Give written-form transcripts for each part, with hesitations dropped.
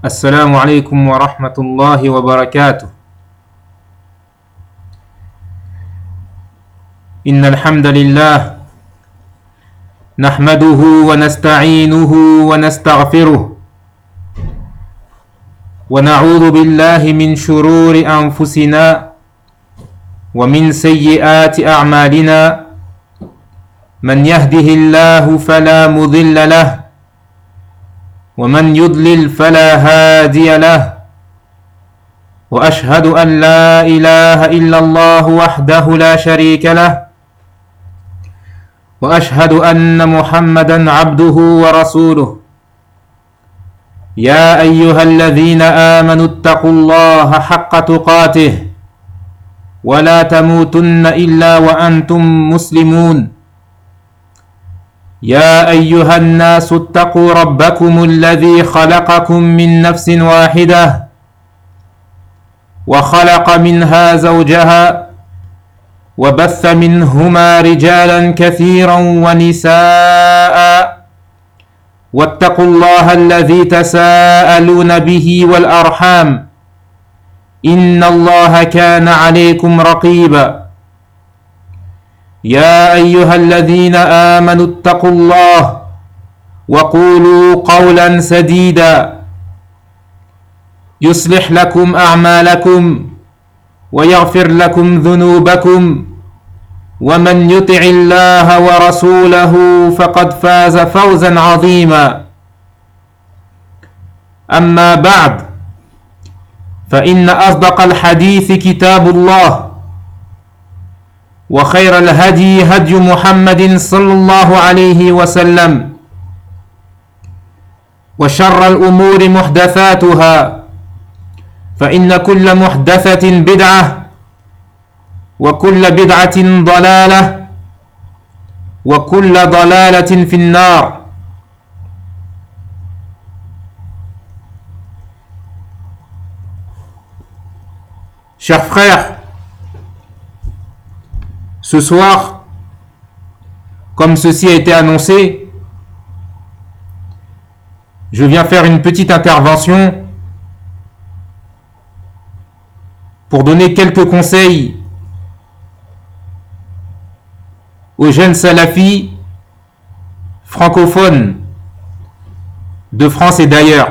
السلام عليكم ورحمة الله وبركاته. إن الحمد لله نحمده ونستعينه ونستغفره ونعوذ بالله من شرور أنفسنا ومن سيئات أعمالنا. من يهده الله فلا مضل له ومن يضلل فلا هادي له، وأشهد أن لا إله إلا الله وحده لا شريك له، وأشهد أن محمدا عبده ورسوله. يا أيها الذين آمنوا اتقوا الله حق تقاته ولا تموتن إلا وأنتم مسلمون. يا أيها الناس اتقوا ربكم الذي خلقكم من نفس واحدة وخلق منها زوجها وبث منهما رجالا كثيرا ونساء، واتقوا الله الذي تساءلون به والأرحام إن الله كان عليكم رقيبا. يا أيها الذين آمنوا اتقوا الله وقولوا قولا سديدا يصلح لكم أعمالكم ويغفر لكم ذنوبكم، ومن يطع الله ورسوله فقد فاز فوزا عظيما. أما بعد، فإن أصدق الحديث كتاب الله، وخير الهدي هدي محمد صلى الله عليه وسلم، وشر الأمور محدثاتها، فإن كل محدثة بدعة وكل بدعة ضلالة وكل ضلالة في النار. Chers frères, ce soir, comme ceci a été annoncé, je viens faire une petite intervention pour donner quelques conseils aux jeunes salafis francophones de France et d'ailleurs.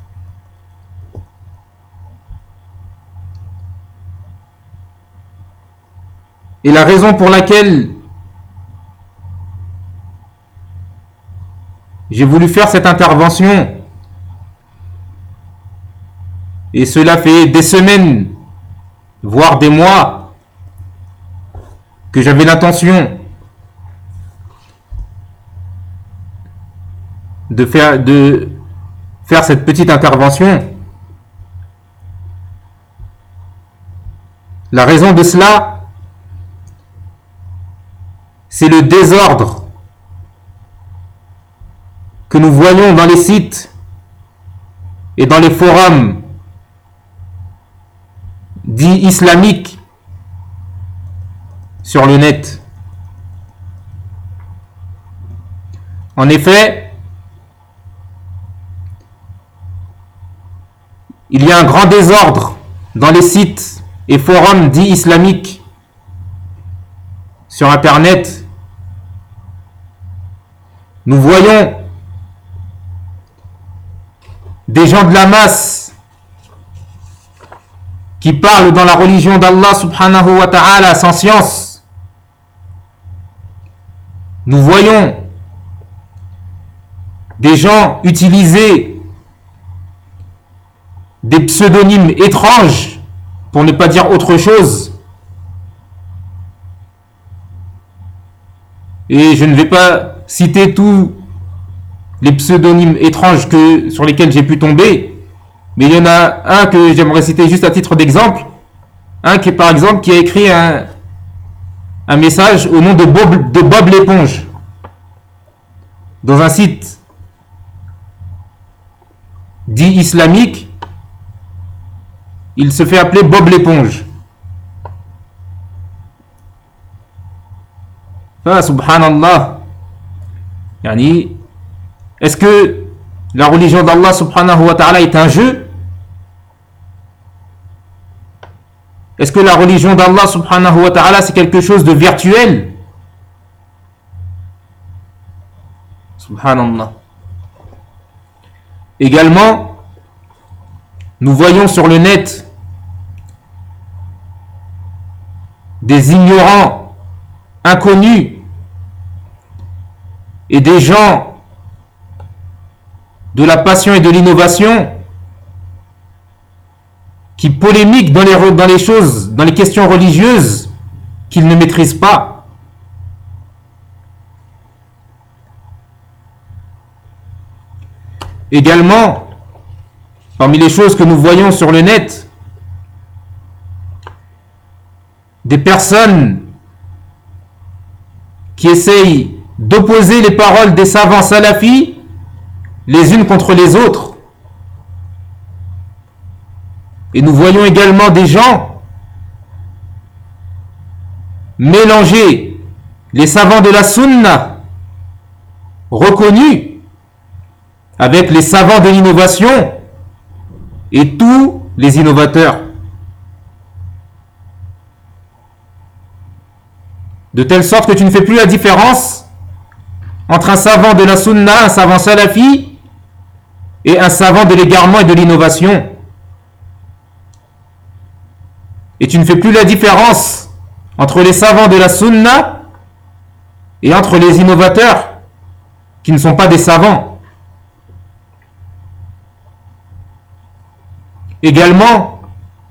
Et la raison pour laquelle j'ai voulu faire cette intervention, et cela fait des semaines, voire des mois, que j'avais l'intention de faire cette petite intervention. La raison de cela, c'est le désordre que nous voyons dans les sites et dans les forums dits islamiques sur le net. En effet, il y a un grand désordre dans les sites et forums dits islamiques sur Internet. Nous voyons des gens de la masse qui parlent dans la religion d'Allah subhanahu wa ta'ala sans science. Nous voyons des gens utiliser des pseudonymes étranges, pour ne pas dire autre chose. Et je ne vais pas citer tous les pseudonymes étranges sur lesquels j'ai pu tomber, mais il y en a un que j'aimerais citer juste à titre d'exemple. Un qui, par exemple, qui a écrit un message au nom de Bob l'éponge dans un site dit islamique. Il se fait appeler Bob l'éponge. Ah, subhanallah. Yani, est-ce que la religion d'Allah subhanahu wa ta'ala est un jeu? Est-ce que la religion d'Allah subhanahu wa ta'ala c'est quelque chose de virtuel? Subhanallah. Également, nous voyons sur le net des ignorants, inconnus, et des gens de la passion et de l'innovation qui polémiquent dans les choses, dans les questions religieuses qu'ils ne maîtrisent pas. Également, parmi les choses que nous voyons sur le net, des personnes qui essayent d'opposer les paroles des savants salafis les unes contre les autres. Et nous voyons également des gens mélanger les savants de la sunna reconnus avec les savants de l'innovation et tous les innovateurs. De telle sorte que tu ne fais plus la différence entre un savant de la sunna, un savant salafi et un savant de l'égarement et de l'innovation. Et tu ne fais plus la différence entre les savants de la sunna et entre les innovateurs qui ne sont pas des savants. Également,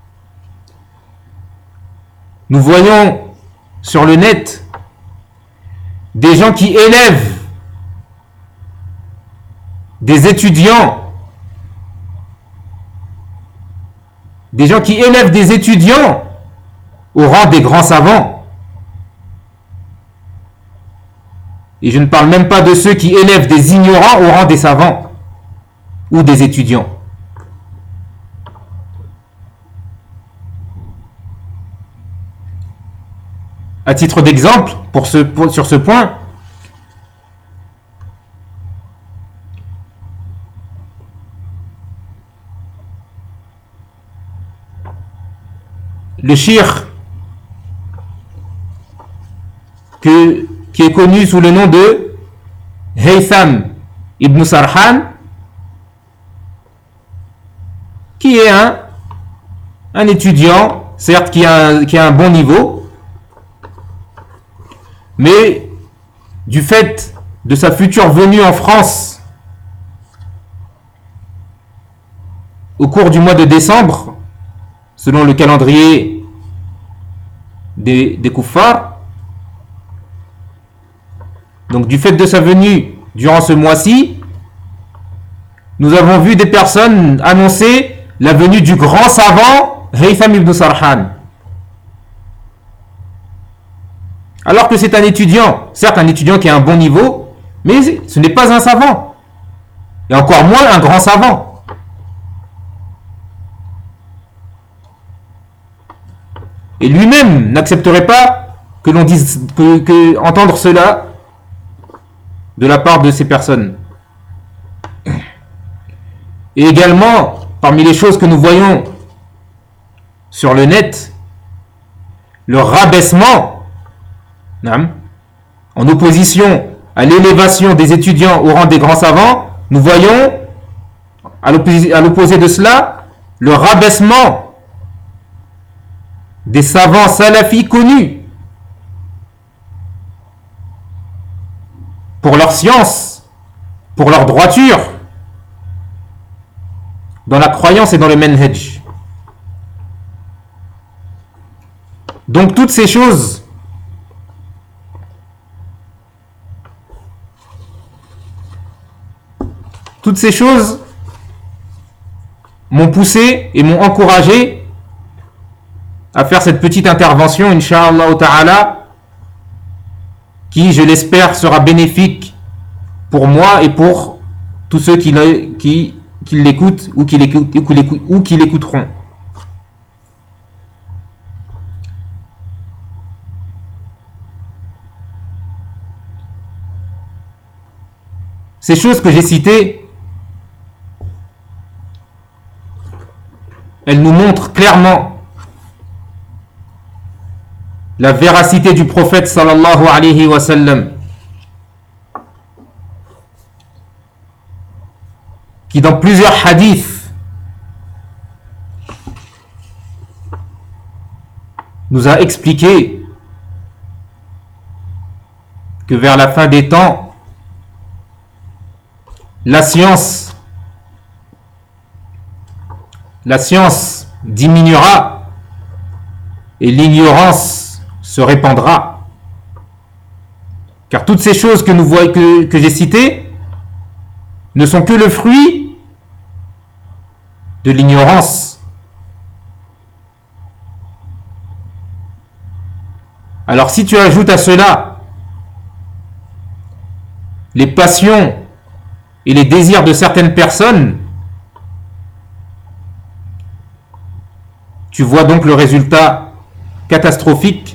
nous voyons sur le net des gens qui élèvent des étudiants, au rang des grands savants. Et je ne parle même pas de ceux qui élèvent des ignorants au rang des savants ou des étudiants. À titre d'exemple, sur ce point, le shir qui est connu sous le nom de Haytham ibn Sarhan, qui est un étudiant, certes qui a un bon niveau, mais du fait de sa future venue en France au cours du mois de décembre, selon le calendrier des kuffars, donc du fait de sa venue durant ce mois-ci, nous avons vu des personnes annoncer la venue du grand savant Haytham ibn Sarhan. Alors que c'est un étudiant, certes un étudiant qui a un bon niveau, mais ce n'est pas un savant. Et encore moins un grand savant. Et lui-même n'accepterait pas que l'on dise, entendre cela de la part de ces personnes. Et également, parmi les choses que nous voyons sur le net, le rabaissement, en opposition à l'élévation des étudiants au rang des grands savants, nous voyons, à l'opposé de cela, le rabaissement des savants salafis connus pour leur science, pour leur droiture, dans la croyance et dans le manhaj. Donc toutes ces choses m'ont poussé et m'ont encouragé à faire cette petite intervention, Inch'Allah Ta'ala, qui, je l'espère, sera bénéfique pour moi et pour tous ceux qui l'écoutent ou qui l'écouteront. Ces choses que j'ai citées elle nous montre clairement la véracité du prophète sallallahu alayhi wa sallam, qui dans plusieurs hadiths nous a expliqué que vers la fin des temps, la science diminuera et l'ignorance se répandra. Car toutes ces choses que nous voyons, que j'ai citées, ne sont que le fruit de l'ignorance. Alors si tu ajoutes à cela les passions et les désirs de certaines personnes, tu vois donc le résultat catastrophique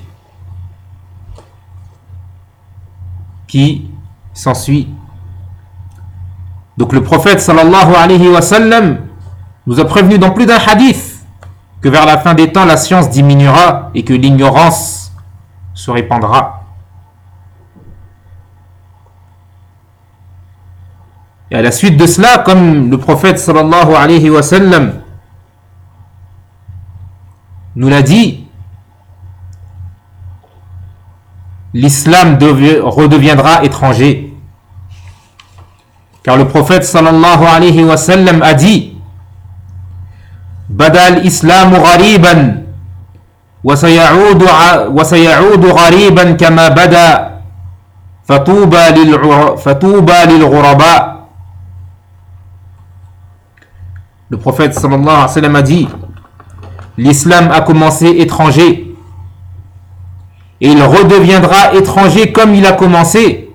qui s'ensuit. Donc le prophète sallallahu alayhi wa sallam nous a prévenu dans plus d'un hadith que vers la fin des temps la science diminuera et que l'ignorance se répandra. Et à la suite de cela, comme le prophète sallallahu alayhi wa sallam nous l'a dit, l'islam redeviendra étranger. Car le prophète sallallahu alayhi wa sallam a dit: Bada al-islamu ghariban wa sayaudu ghariban kama bada fatuba lil ghuraba. Le prophète sallallahu alayhi wa sallam a dit: l'islam a commencé étranger et il redeviendra étranger comme il a commencé.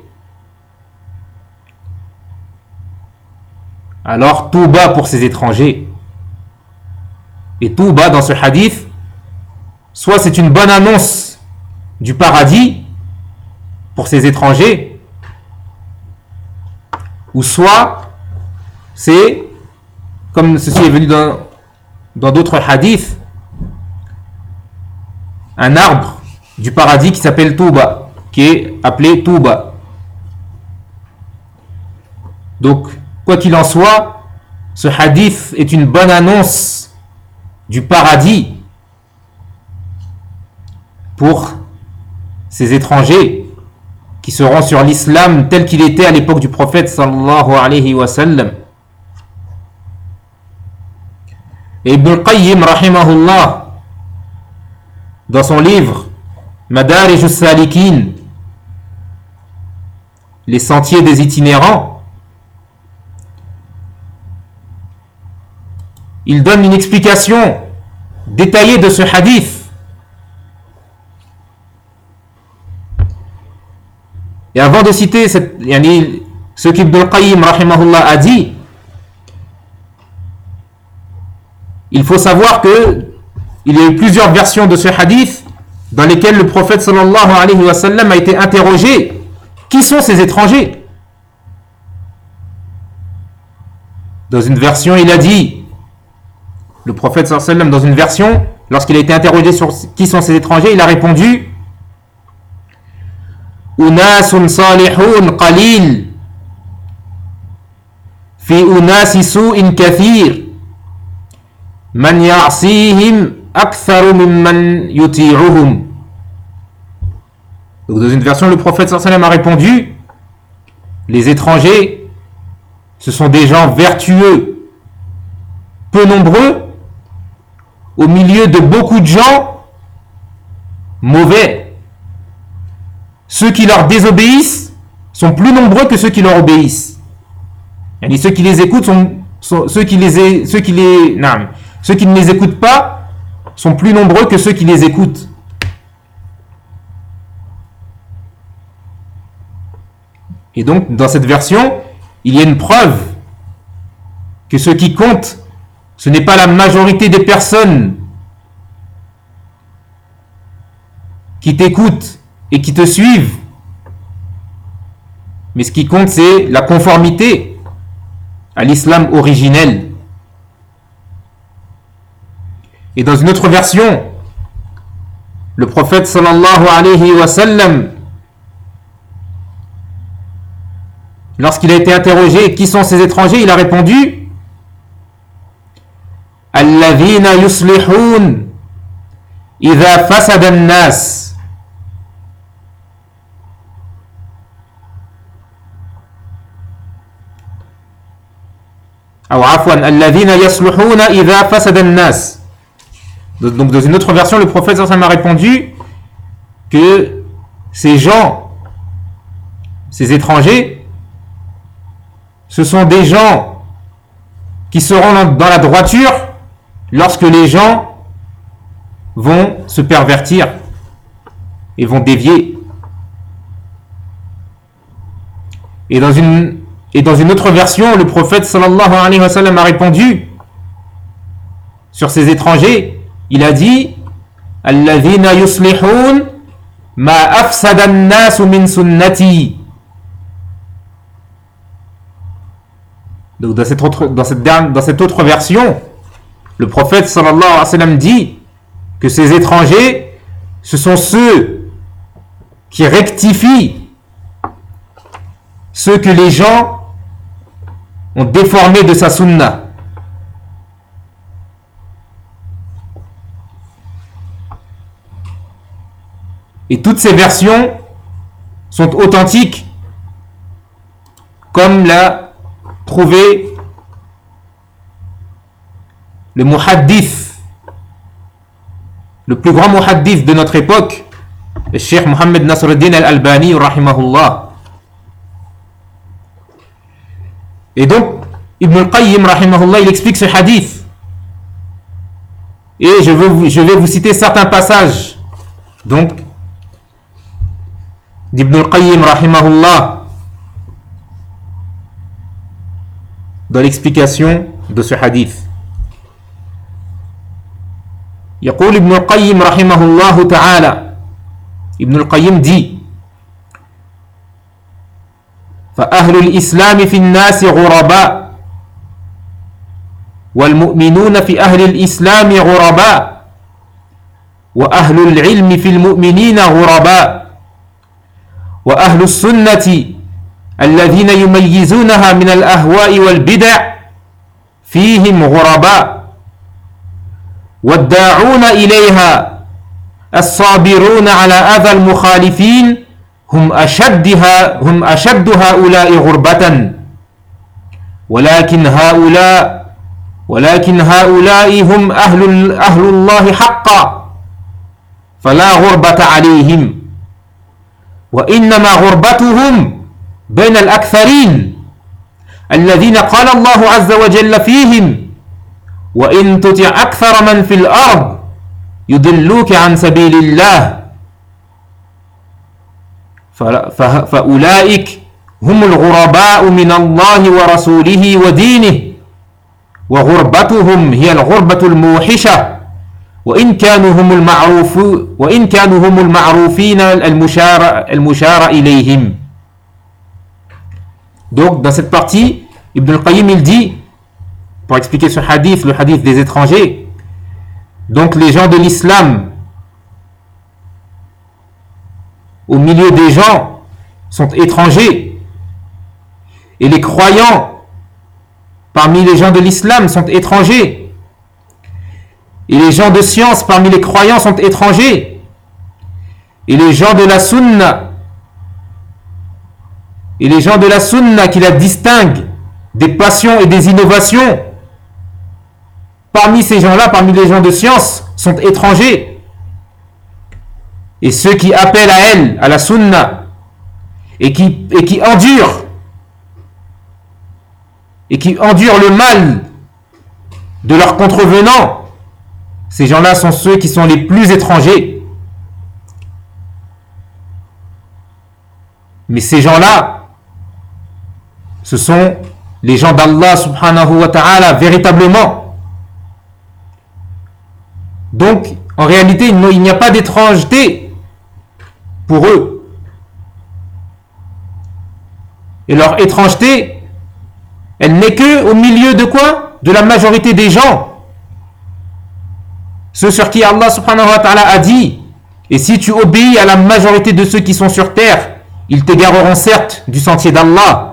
Alors touba pour ces étrangers. Et touba dans ce hadith, soit c'est une bonne annonce du paradis pour ces étrangers, ou soit c'est, comme ceci est venu dans d'autres hadiths, un arbre du paradis qui s'appelle Touba, qui est appelé Touba. Donc, quoi qu'il en soit, ce hadith est une bonne annonce du paradis pour ces étrangers qui seront sur l'islam tel qu'il était à l'époque du prophète sallallahu alayhi wa sallam. Et Ibn al-Qayyim rahimahullah, dans son livre Madarij al-Salikin, les sentiers des itinérants, il donne une explication détaillée de ce hadith. Et avant de citer ce qu'Ibn al-Qayyim rahimahullah a dit, il faut savoir que il y a eu plusieurs versions de ce hadith dans lesquelles le prophète sallallahu alayhi wa sallam a été interrogé: qui sont ces étrangers? Dans une version, il a dit, le prophète sallallahu alayhi wa sallam, dans une version, lorsqu'il a été interrogé sur qui sont ces étrangers, il a répondu: Unasun salihun qalil fi unasi su'in kathir man ya'sihim aktharu mimman yuti'uhum. Donc dans une version, le prophète sallallahu alayhi wa sallam a répondu: les étrangers, ce sont des gens vertueux, peu nombreux, au milieu de beaucoup de gens mauvais. Ceux qui leur désobéissent sont plus nombreux que ceux qui leur obéissent. Et ceux qui les écoutent ceux qui ne les écoutent pas sont plus nombreux que ceux qui les écoutent. Et donc, dans cette version, il y a une preuve que ce qui compte, ce n'est pas la majorité des personnes qui t'écoutent et qui te suivent, mais ce qui compte, c'est la conformité à l'islam originel. Et dans une autre version, le prophète sallallahu alayhi wa sallam, lorsqu'il a été interrogé qui sont ces étrangers, il a répondu Alladhina yuslihun idha fasada an-nas. Ou afwan, alladhina yasluhuna idha fasada an-nas. Donc dans une autre version, le prophète sallallahu alayhi wa sallam a répondu que ces gens, ces étrangers, ce sont des gens qui seront dans la droiture lorsque les gens vont se pervertir et vont dévier. Et dans une autre version, le prophète sallallahu alayhi wa sallam a répondu sur ces étrangers, il a dit Alladhina yuslihun ma afsada an-nas min sunnati. Donc dans cette autre version, le prophète sallallahu alayhi wa sallam dit que ces étrangers, ce sont ceux qui rectifient ce que les gens ont déformé de sa sunna. Et toutes ces versions sont authentiques, comme l'a prouvé le muhaddith, le plus grand muhaddith de notre époque, le Cheikh Mohammed Nasruddin al-Albani, rahimahullah. Et donc, Ibn al-Qayyim, rahimahullah, il explique ce hadith. Et je vais vous citer certains passages. Donc, d'Ibn al-Qayyim, rahimahullah, dans l'explication de ce hadith. يقول ابن القيم رحمه الله تعالى ابن القيم dit فأهل الإسلام في الناس غرباء والمؤمنون في أهل الإسلام غرباء وأهل العلم في المؤمنين غرباء وأهل السنة الذين يميزونها من الأهواء والبدع فيهم غرباء والداعون إليها الصابرون على أذى المخالفين هم أشد هؤلاء غربة ولكن هؤلاء هم أهل الله حقا فلا غربة عليهم وإنما غربتهم بين الأكثرين الذين قال الله عز وجل فيهم وإن تطع أكثر من في الأرض يضلوك عن سبيل الله فأولئك هم الغرباء من الله ورسوله ودينه وغربتهم هي الغربة الموحشة وإن كانوا هم المعروفين المشار إليهم. Donc dans cette partie, Ibn al-Qayyim il dit, pour expliquer ce hadith, le hadith des étrangers, donc les gens de l'islam au milieu des gens sont étrangers et les croyants parmi les gens de l'islam sont étrangers et les gens de science parmi les croyants sont étrangers et les gens de la sunna qui la distinguent des passions et des innovations parmi ces gens-là, parmi les gens de science, sont étrangers. Et ceux qui appellent à elle, à la sunna, et qui endurent le mal de leurs contrevenants, ces gens-là sont ceux qui sont les plus étrangers. Mais ces gens-là, ce sont les gens d'Allah subhanahu wa ta'ala véritablement. Donc, en réalité, il n'y a pas d'étrangeté pour eux. Et leur étrangeté, elle n'est que au milieu de quoi? De la majorité des gens. ceux sur qui Allah subhanahu wa ta'ala a dit, et si tu obéis à la majorité de ceux qui sont sur terre, ils t'égareront certes du sentier d'Allah.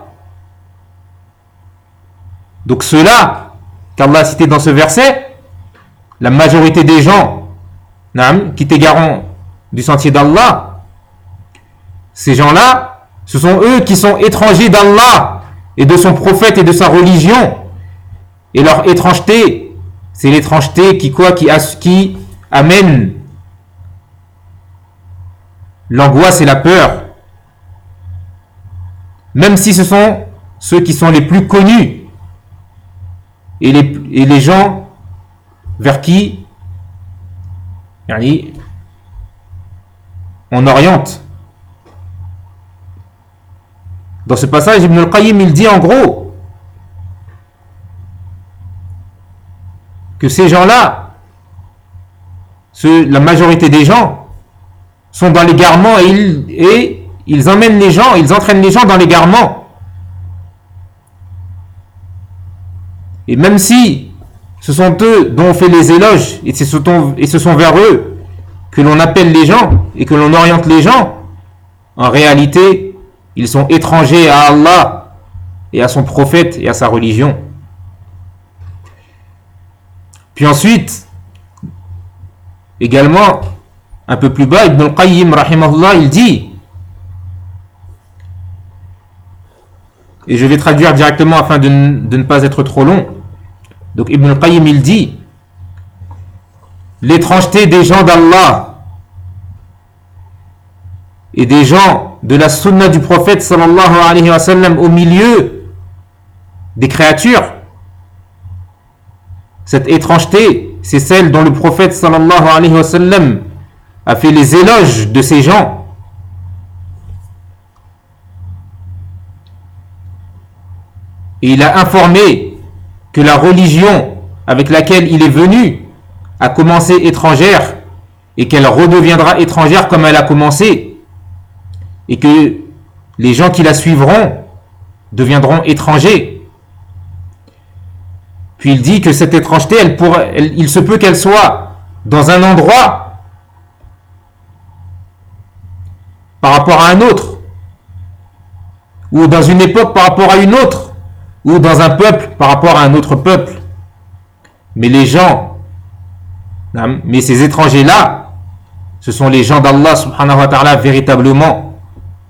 Donc ceux-là, qu'Allah a cité dans ce verset, la majorité des gens qui t'égareront du sentier d'Allah, ces gens-là, ce sont eux qui sont étrangers d'Allah et de son prophète et de sa religion. Et leur étrangeté, c'est l'étrangeté qui amène l'angoisse et la peur. Même si ce sont ceux qui sont les plus connus et les gens vers qui on oriente. Dans ce passage, Ibn al-Qayyim, il dit en gros que ces gens-là, la majorité des gens, sont dans l'égarement et ils emmènent les gens, ils entraînent les gens dans l'égarement. Et même si ce sont eux dont on fait les éloges et ce sont vers eux que l'on appelle les gens et que l'on oriente les gens, en réalité, ils sont étrangers à Allah et à son prophète et à sa religion. Puis ensuite, également, un peu plus bas, Ibn al-Qayyim, rahimahullah, il dit, et je vais traduire directement afin de ne pas être trop long. Donc Ibn al-Qayyim, il dit, l'étrangeté des gens d'Allah et des gens de la sunna du prophète sallallahu alayhi wa sallam au milieu des créatures, cette étrangeté, c'est celle dont le prophète sallallahu alayhi wa sallam a fait les éloges de ces gens. Et il a informé que la religion avec laquelle il est venu a commencé étrangère et qu'elle redeviendra étrangère comme elle a commencé, et que les gens qui la suivront deviendront étrangers. Puis il dit que cette étrangeté, il se peut qu'elle soit dans un endroit par rapport à un autre, ou dans une époque par rapport à une autre, ou dans un peuple par rapport à un autre peuple. Mais mais ces étrangers-là, ce sont les gens d'Allah subhanahu wa ta'ala véritablement,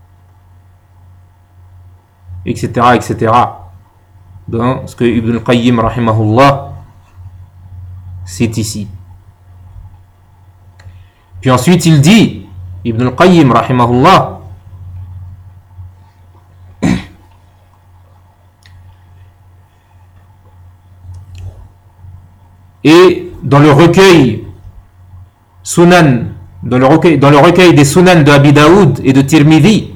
etc., etc. Dans ce que Ibn al-Qayyim rahimahullah cite ici. Puis ensuite il dit, Ibn al-Qayyim rahimahullah, et dans le recueil Sunan, dans le recueil des Sunan de Abi Daoud et de Tirmidhi,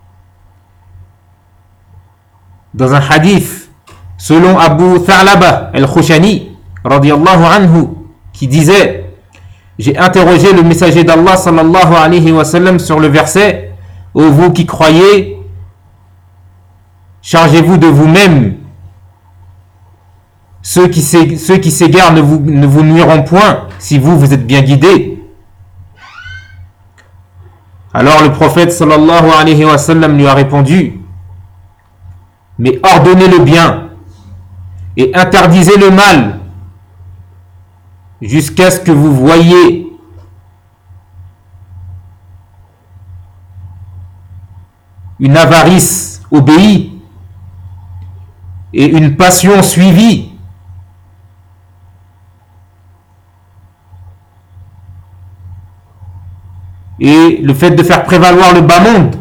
dans un hadith selon Abu Tha'laba al-Khushani radiyallahu anhu, qui disait: j'ai interrogé le messager d'Allah sallallahu alayhi wa sallam sur le verset: ô vous qui croyez, chargez-vous de vous-même, ceux qui s'égarent ne vous nuiront point si vous êtes bien guidés. Alors le prophète sallallahu alayhi wa sallam lui a répondu: mais ordonnez le bien et interdisez le mal jusqu'à ce que vous voyiez une avarice obéie et une passion suivie. Et le fait de faire prévaloir le bas monde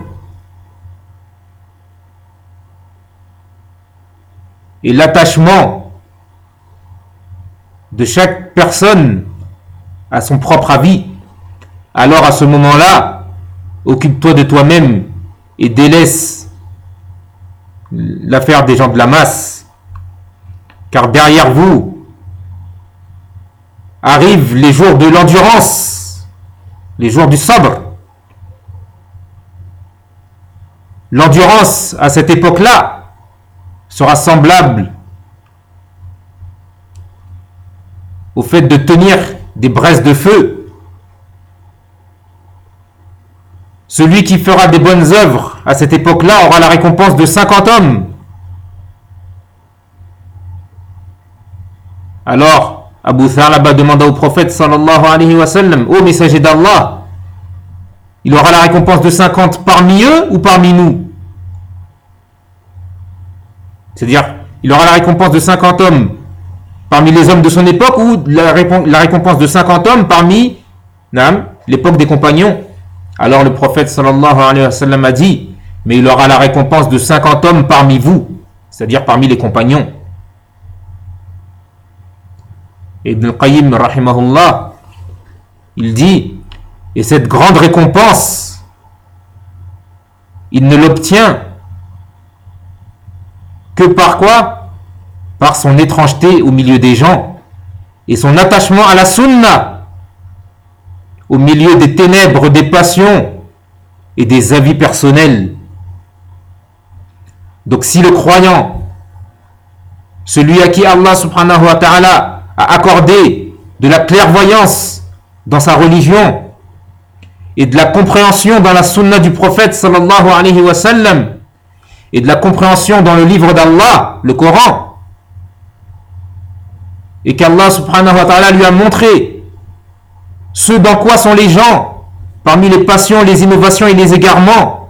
et l'attachement de chaque personne à son propre avis, alors à ce moment-là, occupe-toi de toi-même et délaisse l'affaire des gens de la masse, car derrière vous arrivent les jours de l'endurance, les jours du sabr. L'endurance à cette époque-là sera semblable au fait de tenir des braises de feu. Celui qui fera des bonnes œuvres à cette époque-là aura la récompense de 50 hommes. Alors, Abu Thalaba demanda au prophète sallallahu alayhi wa sallam, ô messager d'Allah, il aura la récompense de 50 parmi eux ou parmi nous? C'est-à-dire, il aura la récompense de 50 hommes parmi les hommes de son époque ou la récompense de 50 hommes parmi l'époque des compagnons? Alors le prophète sallallahu alayhi wa sallam a dit, mais il aura la récompense de 50 hommes parmi vous, c'est-à-dire parmi les compagnons. Ibn al-Qayyim rahimahullah, il dit, et cette grande récompense, il ne l'obtient que par quoi? Par son étrangeté au milieu des gens et son attachement à la sunna, au milieu des ténèbres, des passions et des avis personnels. Donc si le croyant, celui à qui Allah subhanahu wa ta'ala a accordé de la clairvoyance dans sa religion et de la compréhension dans la sunna du prophète sallallahu alayhi wa sallam et de la compréhension dans le livre d'Allah, le Coran, et qu'Allah subhanahu wa ta'ala lui a montré ce dans quoi sont les gens parmi les passions, les innovations et les égarements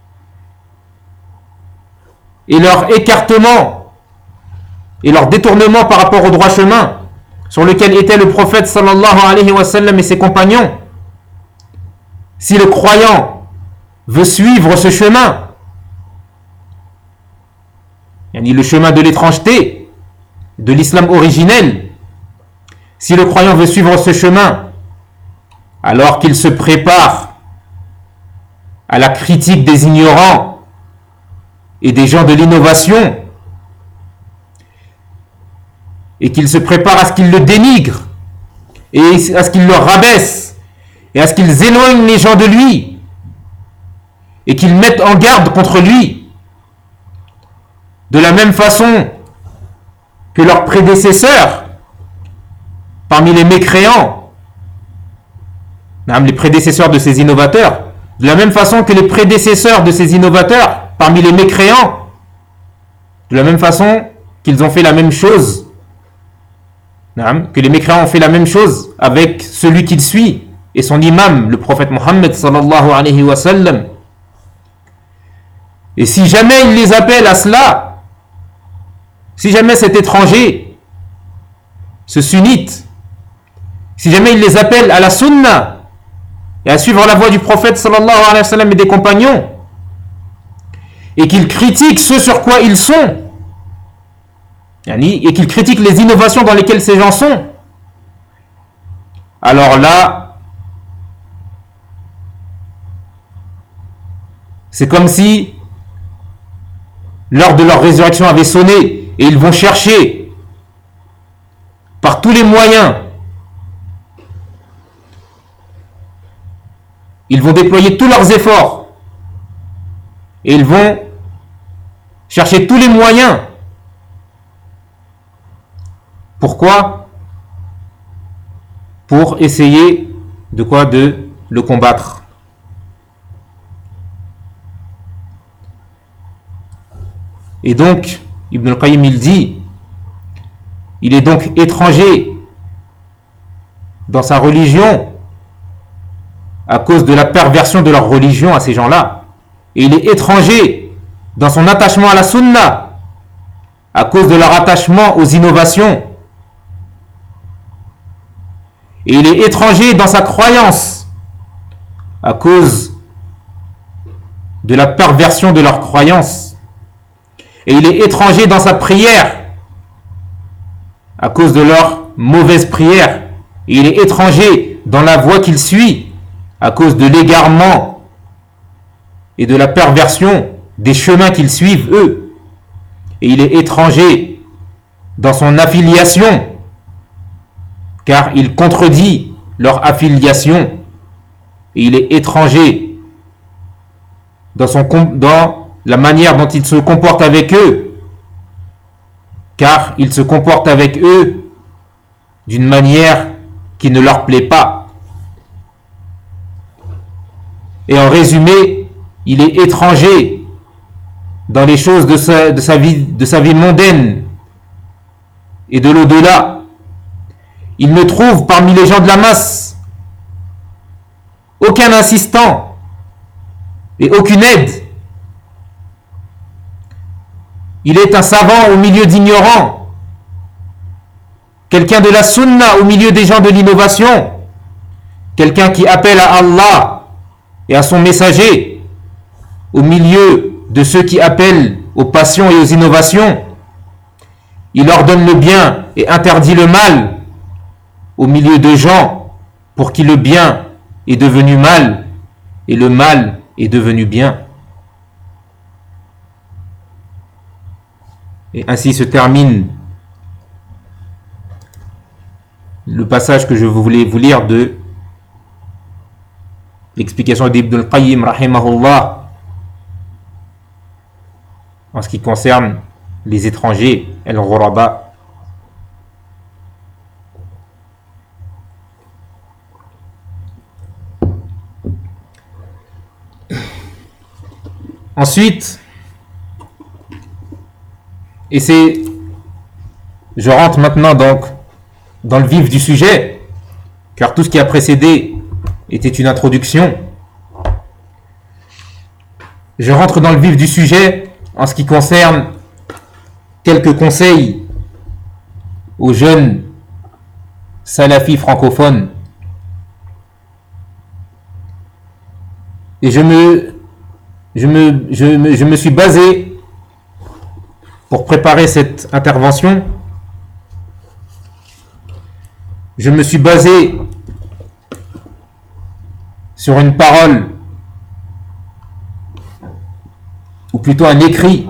et leur écartement et leur détournement par rapport au droit chemin sur lequel était le prophète sallallahu alayhi wa sallam et ses compagnons. Si le croyant veut suivre ce chemin, le chemin de l'étrangeté, de l'islam originel, si le croyant veut suivre ce chemin, alors qu'il se prépare à la critique des ignorants et des gens de l'innovation, et qu'il se prépare à ce qu'ils le dénigrent, et à ce qu'ils le rabaissent, et à ce qu'ils éloignent les gens de lui, et qu'ils mettent en garde contre lui, de la même façon que leurs prédécesseurs, parmi les mécréants, les prédécesseurs de ces innovateurs, de la même façon que les prédécesseurs de ces innovateurs, parmi les mécréants, de la même façon qu'ils ont fait la même chose, que les mécréants ont fait la même chose avec celui qu'il suit et son imam, le prophète Mohammed sallallahu alayhi wa sallam. Et si jamais il les appelle à cela, si jamais cet étranger, ce sunnite, si jamais il les appelle à la sunna et à suivre la voie du prophète sallallahu alayhi wa sallam et des compagnons, et qu'il critique ce sur quoi ils sont, et qu'il critique les innovations dans lesquelles ces gens sont, alors là, c'est comme si l'heure de leur résurrection avait sonné et ils vont chercher par tous les moyens, ils vont déployer tous leurs efforts et ils vont chercher tous les moyens. Pourquoi? Pour essayer de quoi? De le combattre. Et donc, Ibn al-Qayyim il dit, il est donc étranger dans sa religion à cause de la perversion de leur religion à ces gens-là. Et il est étranger dans son attachement à la sunna à cause de leur attachement aux innovations. Et il est étranger dans sa croyance à cause de la perversion de leur croyance. Et il est étranger dans sa prière à cause de leur mauvaise prière. Et il est étranger dans la voie qu'il suit à cause de l'égarement et de la perversion des chemins qu'ils suivent eux. Et il est étranger dans son affiliation car il contredit leur affiliation. Et il est étranger dans la manière dont il se comporte avec eux, car il se comporte avec eux d'une manière qui ne leur plaît pas. Et en résumé, il est étranger dans les choses de sa vie mondaine et de l'au-delà. Il ne trouve parmi les gens de la masse aucun assistant et aucune aide. Il est un savant au milieu d'ignorants, quelqu'un de la sunna au milieu des gens de l'innovation, quelqu'un qui appelle à Allah et à son messager au milieu de ceux qui appellent aux passions et aux innovations. Il ordonne le bien et interdit le mal au milieu de gens pour qui le bien est devenu mal et le mal est devenu bien. Et ainsi se termine le passage que je voulais vous lire de l'explication d'Ibn al-Qayyim rahimahullah en ce qui concerne les étrangers, al-ghuraba. Ensuite, et je rentre maintenant donc dans le vif du sujet, car tout ce qui a précédé était une introduction. Je rentre dans le vif du sujet en ce qui concerne quelques conseils aux jeunes salafis francophones. Et je me suis basé pour préparer cette intervention. Je me suis basé sur une parole, ou plutôt un écrit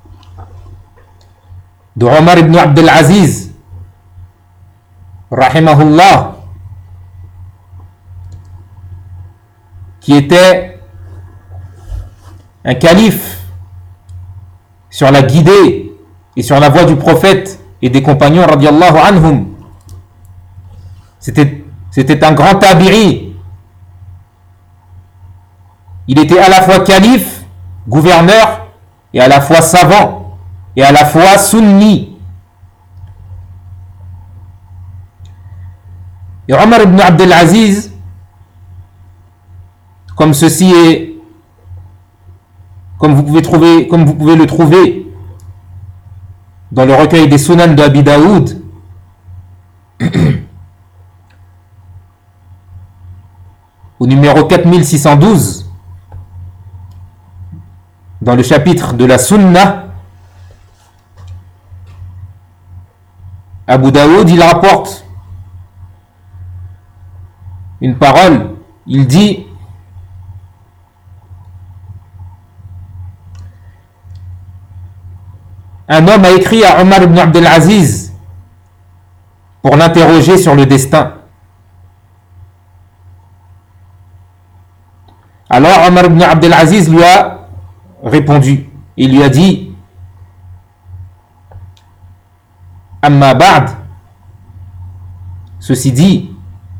de Omar ibn Abdel Aziz, rahimahullah, qui était un calife sur la guidée et sur la voie du prophète et des compagnons radiyallahu anhum. C'était un grand tabi'i. Il était à la fois calife, gouverneur, et à la fois savant, et à la fois sunni. Et Omar ibn Abdel Aziz, comme vous pouvez le trouver dans le recueil des Sunan de Abi Daoud, au numéro 4612, dans le chapitre de la Sunna, Abu Daoud, il rapporte une parole. Il dit: un homme a écrit à Omar ibn Abdel Aziz pour l'interroger sur le destin. Alors Omar ibn Abdel Aziz lui a répondu. Il lui a dit: Amma ba'd, ceci dit,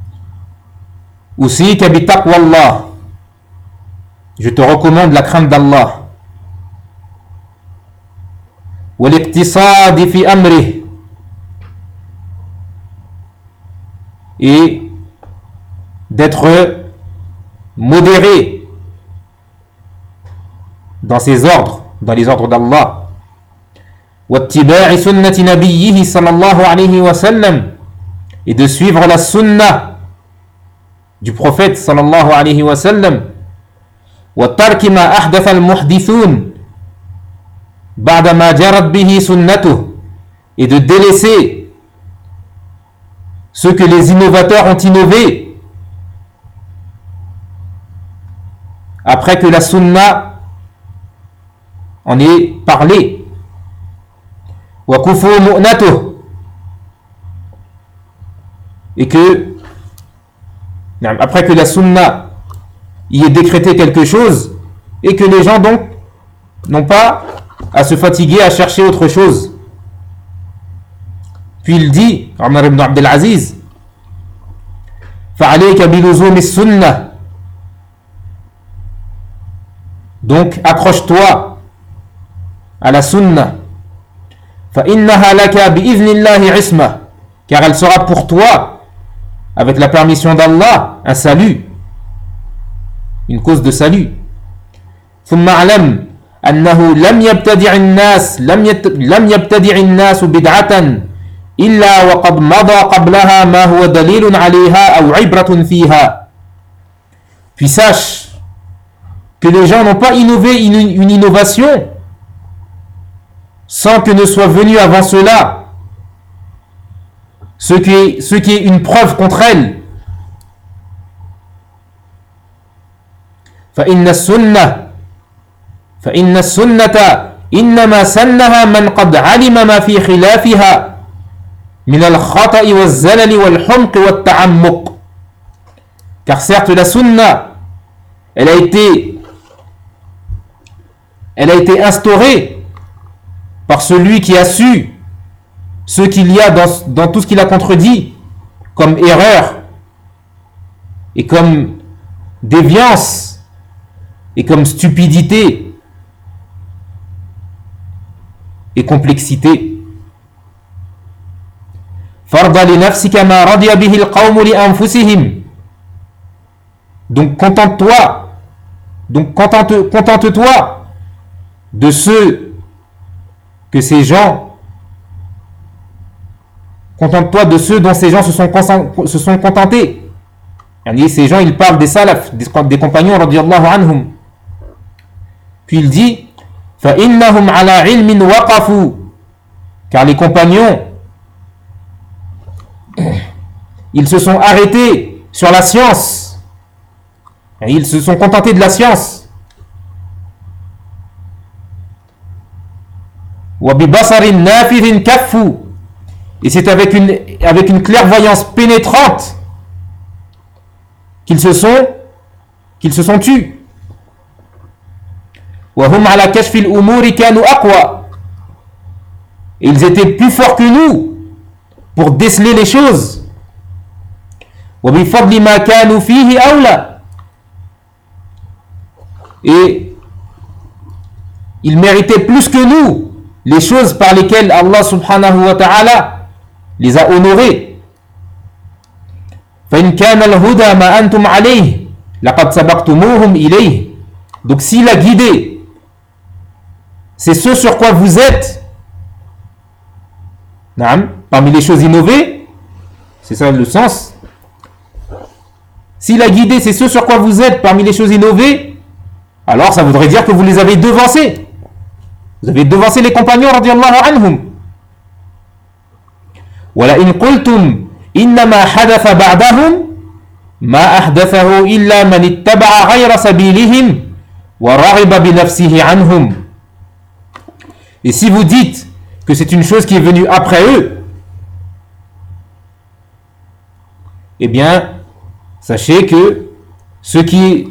Usika bi taqwallah, je te recommande la crainte d'Allah, wa liqtisadi fi amrih, et d'être modéré dans ses ordres, dans les ordres d'Allah, wattiba'i sunnati nabiyyihi sallallahu alayhi wa sallam, et de suivre la sunna du prophète sallallahu alayhi wa sallam, wa tarki ma ahdatha al-muhdithun ba'da ma jarat bihi sunnatuh, et de délaisser ce que les innovateurs ont innové après que la sunna en ait parlé. Wa kufu mu'natuh, et que après que la sunna y ait décrété quelque chose, et que les gens donc n'ont pas à se fatiguer à chercher autre chose. Puis il dit, Omar ibn Abdel Aziz, فعليك بلزوم السنة. Donc accroche-toi à la sunna. فإنها لك بإذن الله عصمة, car elle sera pour toi, avec la permission d'Allah, un salut, une cause de salut. ثم اعلم أنه لم يبتدع الناس بدعة إلا وقد مضى قبلها ما هو دليل عليها أو عبرة فيها. Puis sache que les gens n'ont pas innové une innovation sans que ne soit venu avant cela ce qui est une preuve contre elle. فإن السنة إنما سنها من قد علم ما في خلافها من الخطأ والزلل والحمق والتعمق. Car certes la sunna, elle a été instaurée par celui qui a su ce qu'il y a dans tout ce qu'il a contredit comme erreur et comme déviance et comme stupidité et complexité. فرض لنفسك ما رضي به القوم لأنفسهم. Donc contente-toi de ceux que ces gens, contente-toi de ceux dont ces gens se sont contentés. Et ces gens, ils parlent des salaf, des compagnons radiyallahu anhum. Puis il dit فإنهم على علم وقفوا, car les compagnons, ils se sont arrêtés sur la science. Et ils se sont contentés de la science. وببصر نافذ كفوا, et c'est avec une clairvoyance pénétrante qu'ils se sont tus. وهم على كشف الأمور كانوا أقوى, et ils étaient plus forts que nous pour déceler les choses. وبفضل ما كانوا فيه أولى, et ils méritaient plus que nous les choses par lesquelles Allah subhanahu wa ta'ala les a honorés. فإن كان الهدى ما أنتم عليه لقد سبقتموهم إليه. Donc s'il a guidé, c'est ce sur quoi vous êtes, parmi les choses innovées, c'est ça le sens. S'il a guidé, c'est ce sur quoi vous êtes parmi les choses innovées, alors ça voudrait dire que vous les avez devancés. Vous avez devancé les compagnons radiyallahu anhum. وَلَئِنْ قُلْتُمْ إِنَّمَا حَدَثَ بَعْدَهُمْ مَا أَحْدَثَهُ إِلَّا مَنِ اتَّبَعَ غَيْرَ سَبِيلِهِمْ وَرَغِبَ بِنَفْسِهِ عَنْهُمْ. Et si vous dites que c'est une chose qui est venue après eux, eh bien, sachez que celui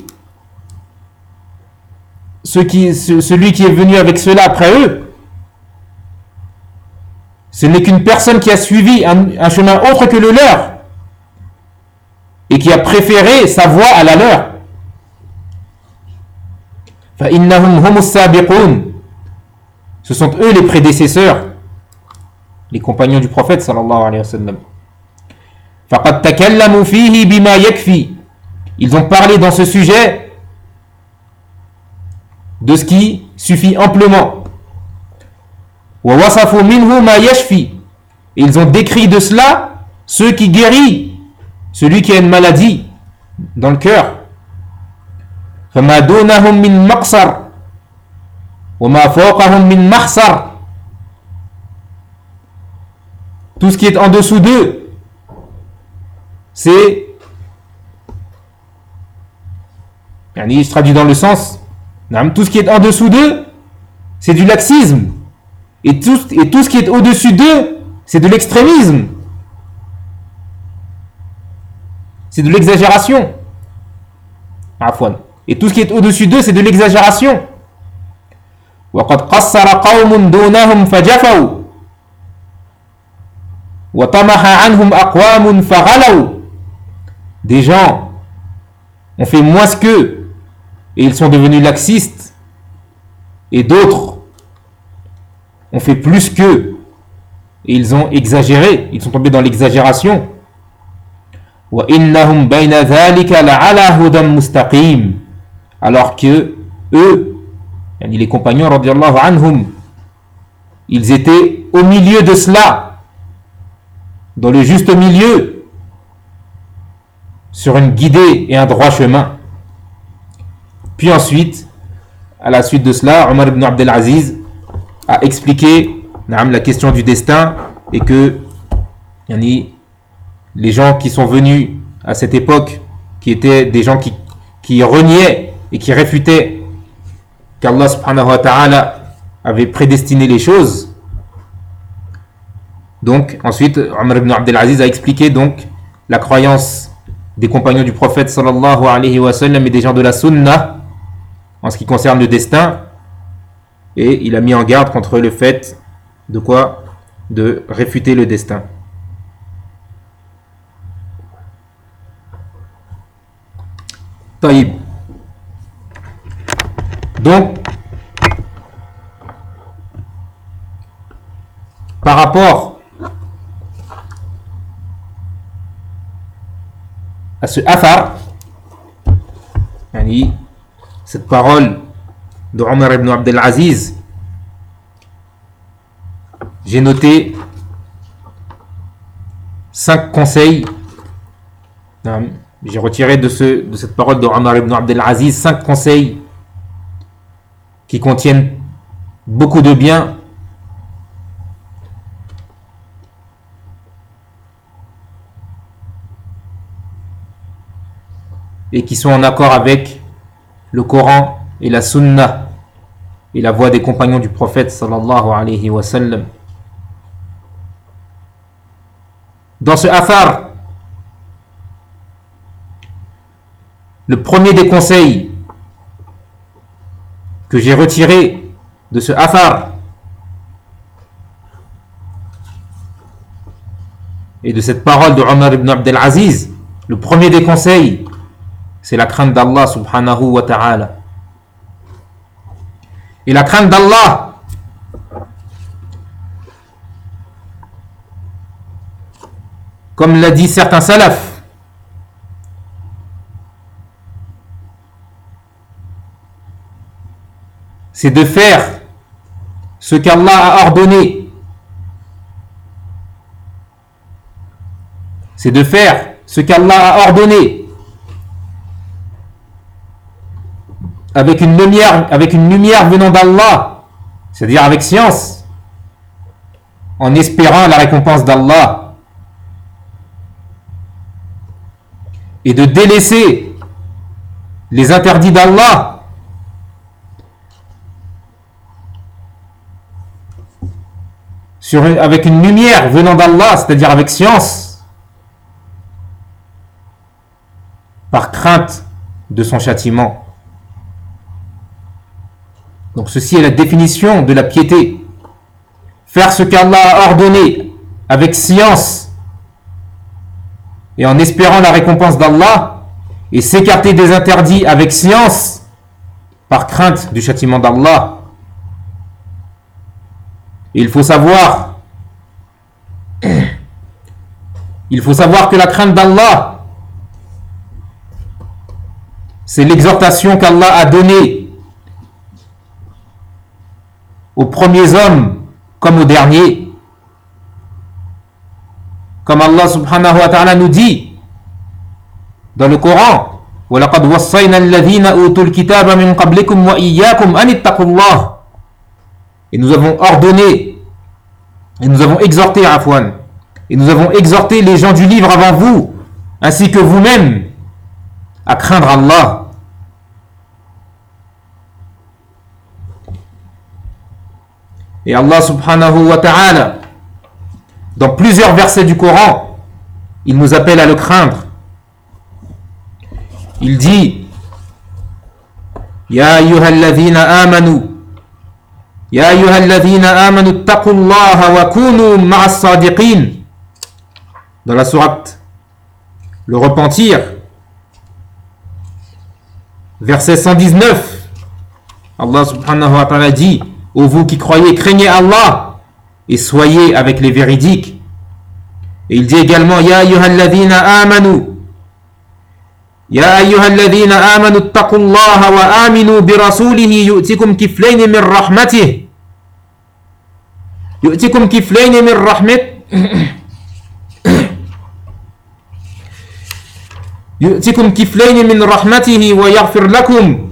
qui est venu avec cela après eux, ce n'est qu'une personne qui a suivi un chemin autre que le leur et qui a préféré sa voie à la leur. فَإِنَّهُمْ هُمُ السَّابِقُونَ. Ce sont eux les prédécesseurs, les compagnons du prophète sallallahu alayhi wa sallam. فَقَدْ تَكَلَّمُوا فِيهِ بِمَا يَكْفِي. Ils ont parlé dans ce sujet de ce qui suffit amplement. وَوَصَفُوا مِنْهُ مَا يَشْفِي. Et ils ont décrit de cela ce qui guérit celui qui a une maladie dans le cœur. فَمَا دُونَهُمْ مِنْ مَقْصَرٍ وَمَا فَوْقَهُمْ مِنْ مَحْصَرٍ. Tout ce qui est en dessous d'eux, c'est, je traduis dans le sens, tout ce qui est en dessous d'eux, c'est du laxisme. Et tout ce qui est au-dessus d'eux, c'est de l'extrémisme. C'est de l'exagération. Et tout ce qui est au-dessus d'eux, c'est de l'exagération. وَقَدْ قَصَّرَ قَوْمٌ دُونَهُمْ فَجَفَوْا وَطَمَحَ عَنْهُمْ أَقْوَامٌ فَغَلَوْا. des gens ont fait moins qu'eux et ils sont devenus laxistes, et d'autres ont fait plus qu'eux et ils ont exagéré, ils sont tombés dans l'exagération. وَإِنَّهُمْ بَيْنَ ذَلِكَ لَعَلَى هُدًى مُسْتَقِيمٍ. Alors que eux, les compagnons radiyallahu anhum, ils étaient au milieu de cela, dans le juste milieu, sur une guidée et un droit chemin. Puis ensuite, à la suite de cela, Omar ibn Abdel Aziz a expliqué la question du destin et que les gens qui sont venus à cette époque, qui étaient des gens qui reniaient et qui réfutaient qu'Allah subhanahu wa ta'ala avait prédestiné les choses. Donc ensuite Omar ibn Abdel Aziz a expliqué donc la croyance des compagnons du prophète sallallahu alayhi wa sallam et des gens de la sunna en ce qui concerne le destin, et il a mis en garde contre le fait de quoi? De réfuter le destin. Taïb. Donc, par rapport à ce athar, cette parole de Omar ibn Abdel Aziz, j'ai noté 5 conseils. J'ai retiré de cette parole de Omar ibn Abdel Aziz 5 conseils qui contiennent beaucoup de bien et qui sont en accord avec le Coran et la Sunna et la voie des compagnons du prophète sallallahu alayhi wa sallam. Dans ce athar, le premier des conseils que j'ai retiré de ce athar et de cette parole de Omar ibn Abdel Aziz, le premier des conseils, c'est la crainte d'Allah subhanahu wa ta'ala. Et la crainte d'Allah, comme l'a dit certains salafs, c'est de faire ce qu'Allah a ordonné. C'est de faire ce qu'Allah a ordonné avec une lumière venant d'Allah, c'est-à-dire avec science, en espérant la récompense d'Allah, et de délaisser les interdits d'Allah avec une lumière venant d'Allah, c'est-à-dire avec science, par crainte de son châtiment. Donc ceci est la définition de la piété. Faire ce qu'Allah a ordonné avec science et en espérant la récompense d'Allah, et s'écarter des interdits avec science par crainte du châtiment d'Allah. Et il faut savoir que la crainte d'Allah, c'est l'exhortation qu'Allah a donnée aux premiers hommes comme aux derniers. Comme Allah subhanahu wa ta'ala nous dit dans le Coran, وَلَقَدْ وَصَّيْنَا الَّذِينَ أُوتُوا الْكِتَابَ مِنْ قَبْلِكُمْ وَإِيَّاكُمْ أَنِ اتَّقُوا اللَّهَ. Et nous avons ordonné, et nous avons exhorté, et nous avons exhorté les gens du livre avant vous, ainsi que vous-même, à craindre Allah. Et Allah subhanahu wa ta'ala, dans plusieurs versets du Coran, il nous appelle à le craindre. Il dit Ya ayyuhalladhina amanu Ya ayyuhalladhina amanu ittaqullaha wa kunu ma'as sadiqin. Dans la sourate Le Repentir, Verset 119. Allah subhanahu wa ta'ala dit: ô vous qui croyez, craignez Allah et soyez avec les véridiques. Et il dit également: Ya ayyuhalladhina amanu, Ya ayyuhalladhina amanu ittaqullaha wa aminu bi rasulihi yu'tikum kiflayni min rahmatih. Yu'tikum kiflayni min rahmatih. يؤتكم كفلين من رحمته ويغفر لكم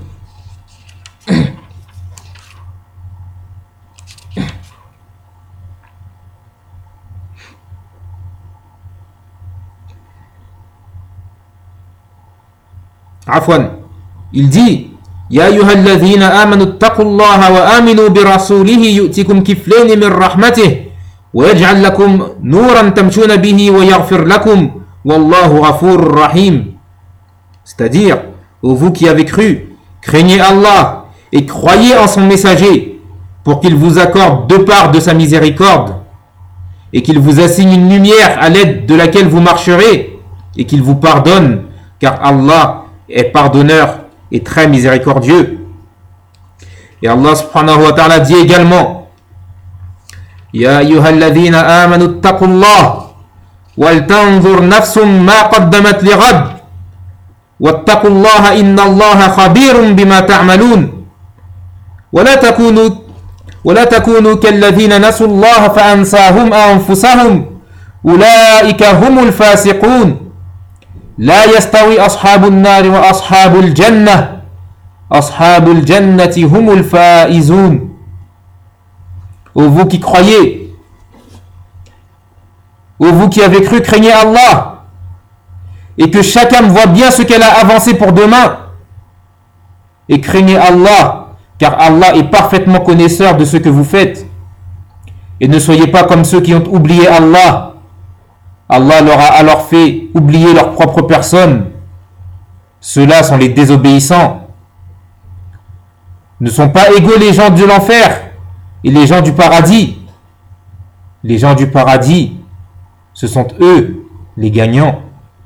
عفوا il dit يا أيها الذين آمنوا اتقوا الله وآمنوا برسوله يؤتكم كفلين من رحمته ويجعل لكم نورا تمشون به ويغفر لكم والله غفور رحيم. C'est-à-dire, ô vous qui avez cru, craignez Allah et croyez en son messager pour qu'il vous accorde deux parts de sa miséricorde et qu'il vous assigne une lumière à l'aide de laquelle vous marcherez et qu'il vous pardonne, car Allah est pardonneur et très miséricordieux. Et Allah subhanahu wa ta'ala dit également: Ya ayyuhalladhina amanu ittaqullah wal tanzur nafsum ma qaddamat lighad واتقوا الله إن الله خبير بما تعملون ولا تكونوا كالذين نسوا الله فأنساهم أنفسهم أولئك هم الفاسقون لا يستوي أصحاب النار وأصحاب الجنة أصحاب الجنة هم الفائزون. Ô vous qui croyez, ô vous qui avez cru, craignez Allah et que chacun voit bien ce qu'elle a avancé pour demain. Et craignez Allah, car Allah est parfaitement connaisseur de ce que vous faites. Et ne soyez pas comme ceux qui ont oublié Allah. Allah leur a alors fait oublier leur propre personne. Ceux-là sont les désobéissants. Ne sont pas égaux les gens de l'enfer et les gens du paradis. Les gens du paradis, ce sont eux les gagnants.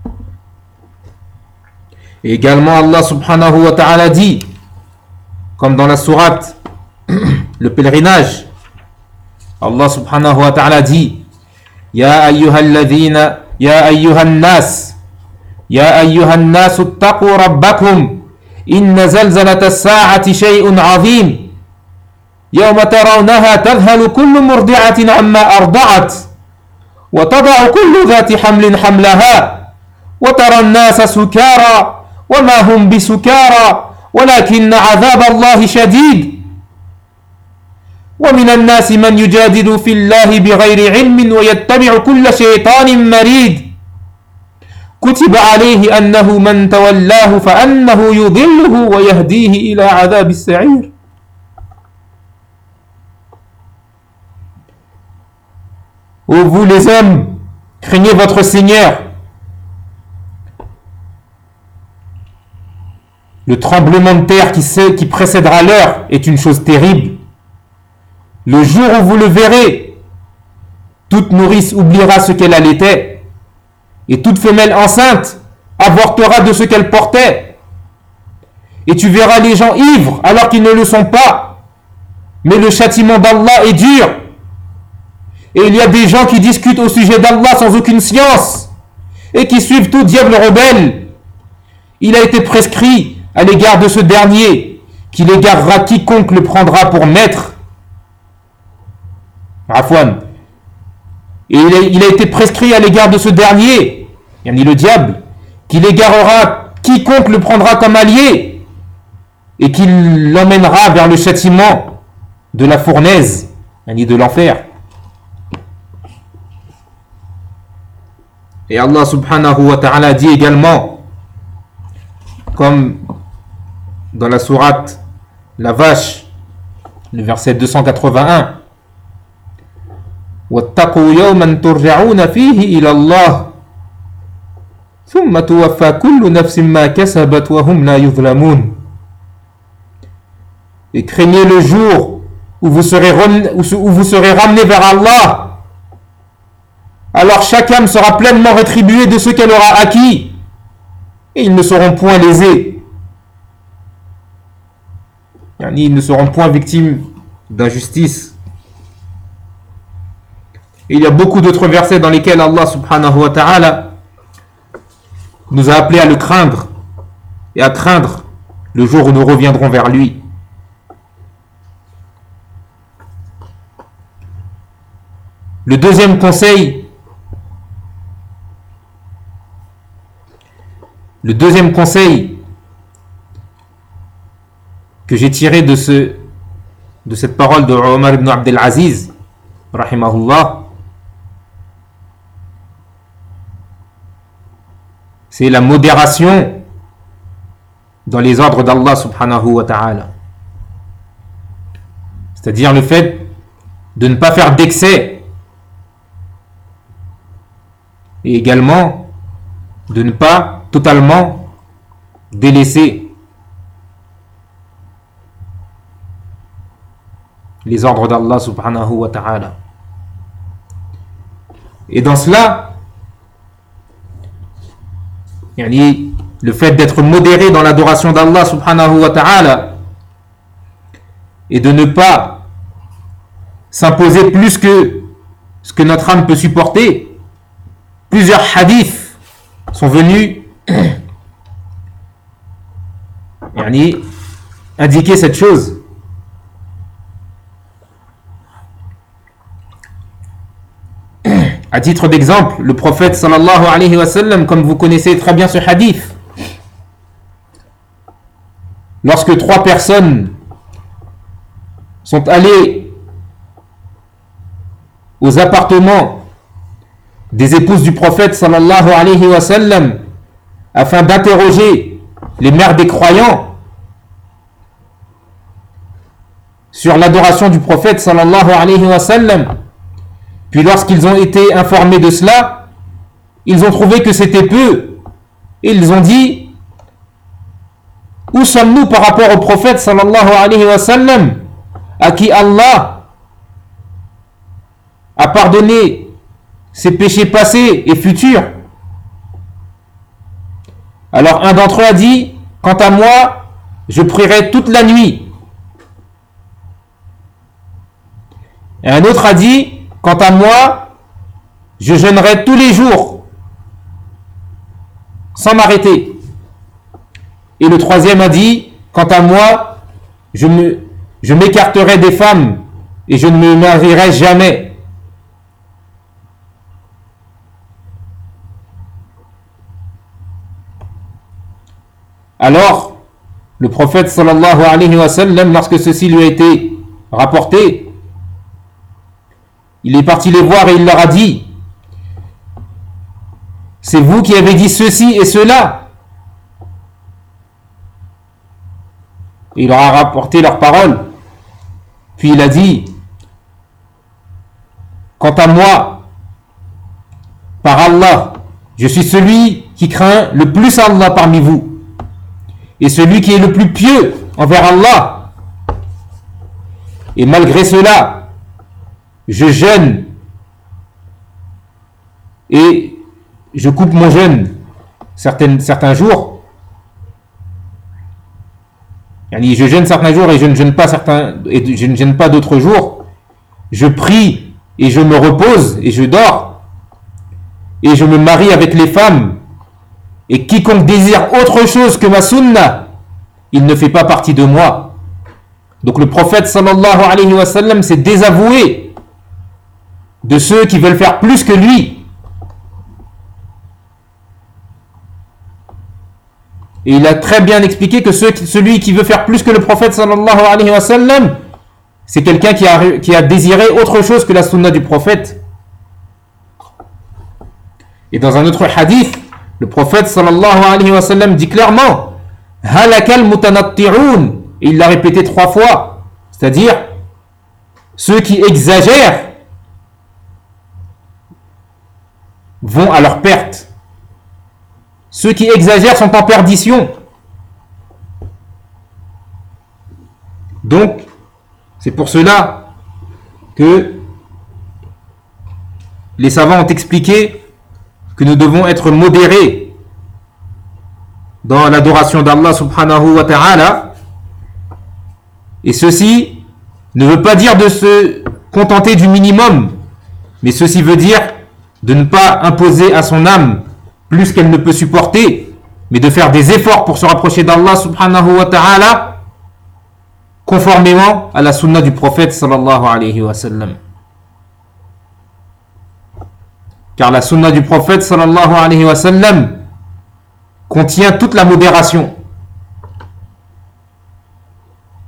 Et également Allah subhanahu wa ta'ala dit, comme dans la sourate le pèlerinage, Allah subhanahu wa ta'ala dit: Ya ayyuhalladhina ya ayyuhan nas ittaqu rabbakum inna zalzalata as-sa'ati shay'un 'azim yawma tarawnaha tadhhalu kullu murdi'atin 'amma arda'at wa tada'u kullu dhati hamlin hamlaha wa tara an-nasa sukara وما هم بسكارى ولكن عذاب الله شديد ومن الناس من يجادل في الله بغير علم ويتبع كل شيطان مريد كتب عليه أنه من تولاه فأنه يضله ويهديه إلى عذاب السعير. Ô vous les hommes, craignez votre Seigneur. Le tremblement de terre qui précédera l'heure est une chose terrible. Le jour où vous le verrez, toute nourrice oubliera ce qu'elle allaitait, et toute femelle enceinte avortera de ce qu'elle portait. Et tu verras les gens ivres alors qu'ils ne le sont pas. Mais le châtiment d'Allah est dur. Et il y a des gens qui discutent au sujet d'Allah sans aucune science, et qui suivent tout diable rebelle. Il a été prescrit à l'égard de ce dernier qu'il égarera quiconque le prendra pour maître. Afwan. Et il a été prescrit à l'égard de ce dernier, yani le diable, qu'il égarera quiconque le prendra comme allié et qu'il l'emmènera vers le châtiment de la fournaise, yani de l'enfer. Et Allah subhanahu wa ta'ala dit également, comme dans la sourate la vache, le verset 281, وَاتَّقُوا يَوْمًا تُرْجَعُونَ فِيهِ إِلَى اللَّهِ ثُمَّ تُوَفَّى كُلُّ نَفْسٍ مَا كَسَبَتْ وَهُمْ لَا يُظْلَمُونَ. Et craignez le jour où vous serez ramenés vers Allah. Alors chaque âme sera pleinement rétribuée de ce qu'elle aura acquis, et ils ne seront point lésés. Ils ne seront point victimes d'injustice. Et il y a beaucoup d'autres versets dans lesquels Allah subhanahu wa ta'ala nous a appelés à le craindre et à craindre le jour où nous reviendrons vers lui. Le deuxième conseil que j'ai tiré de cette parole de Omar ibn Abdel Aziz, rahimahullah, c'est la modération dans les ordres d'Allah subhanahu wa ta'ala. C'est-à-dire le fait de ne pas faire d'excès et également de ne pas totalement délaisser les ordres d'Allah subhanahu wa ta'ala. Et dans cela, le fait d'être modéré dans l'adoration d'Allah subhanahu wa ta'ala et de ne pas s'imposer plus que ce que notre âme peut supporter. Plusieurs hadiths sont venus indiquer cette chose. À titre d'exemple, le prophète sallallahu alayhi wa sallam, comme vous connaissez très bien ce hadith, lorsque 3 personnes sont allées aux appartements des épouses du prophète sallallahu alayhi wa sallam afin d'interroger les mères des croyants sur l'adoration du prophète sallallahu alayhi wa sallam. Puis lorsqu'ils ont été informés de cela, ils ont trouvé que c'était peu. Et ils ont dit: où sommes-nous par rapport au prophète sallallahu alayhi wa sallam, à qui Allah a pardonné ses péchés passés et futurs? Alors un d'entre eux a dit: quant à moi, je prierai toute la nuit. Et un autre a dit: quant à moi, je jeûnerai tous les jours, sans m'arrêter. Et le troisième a dit: quant à moi, je m'écarterai des femmes et je ne me marierai jamais. Alors, le prophète sallallahu alayhi wa sallam, lorsque ceci lui a été rapporté, il est parti les voir et il leur a dit: c'est vous qui avez dit ceci et cela. Et il leur a rapporté leurs paroles. Puis il a dit: quant à moi, par Allah, je suis celui qui craint le plus Allah parmi vous, et celui qui est le plus pieux envers Allah. Et malgré cela, je jeûne et je coupe mon jeûne certains jours. Je jeûne certains jours et je ne jeûne pas d'autres jours. Je prie et je me repose et je dors. Et je me marie avec les femmes. Et quiconque désire autre chose que ma sunna, il ne fait pas partie de moi. Donc le prophète sallallahu alayhi wa sallam s'est désavoué de ceux qui veulent faire plus que lui. Et il a très bien expliqué que celui qui veut faire plus que le prophète sallallahu alayhi wa sallam, c'est quelqu'un qui a désiré autre chose que la sunna du prophète. Et dans un autre hadith, le prophète sallallahu alayhi wa sallam dit clairement: halakal mutanatti'un. Et il l'a répété 3 fois, c'est-à-dire ceux qui exagèrent vont à leur perte. Ceux qui exagèrent sont en perdition. Donc, c'est pour cela que les savants ont expliqué que nous devons être modérés dans l'adoration d'Allah subhanahu wa ta'ala Et ceci ne veut pas dire de se contenter du minimum, mais ceci veut dire de ne pas imposer à son âme plus qu'elle ne peut supporter, mais de faire des efforts pour se rapprocher d'Allah subhanahu wa ta'ala, conformément à la sunna du prophète sallallahu alayhi wa sallam. Car la sunna du prophète sallallahu alayhi wa sallam contient toute la modération.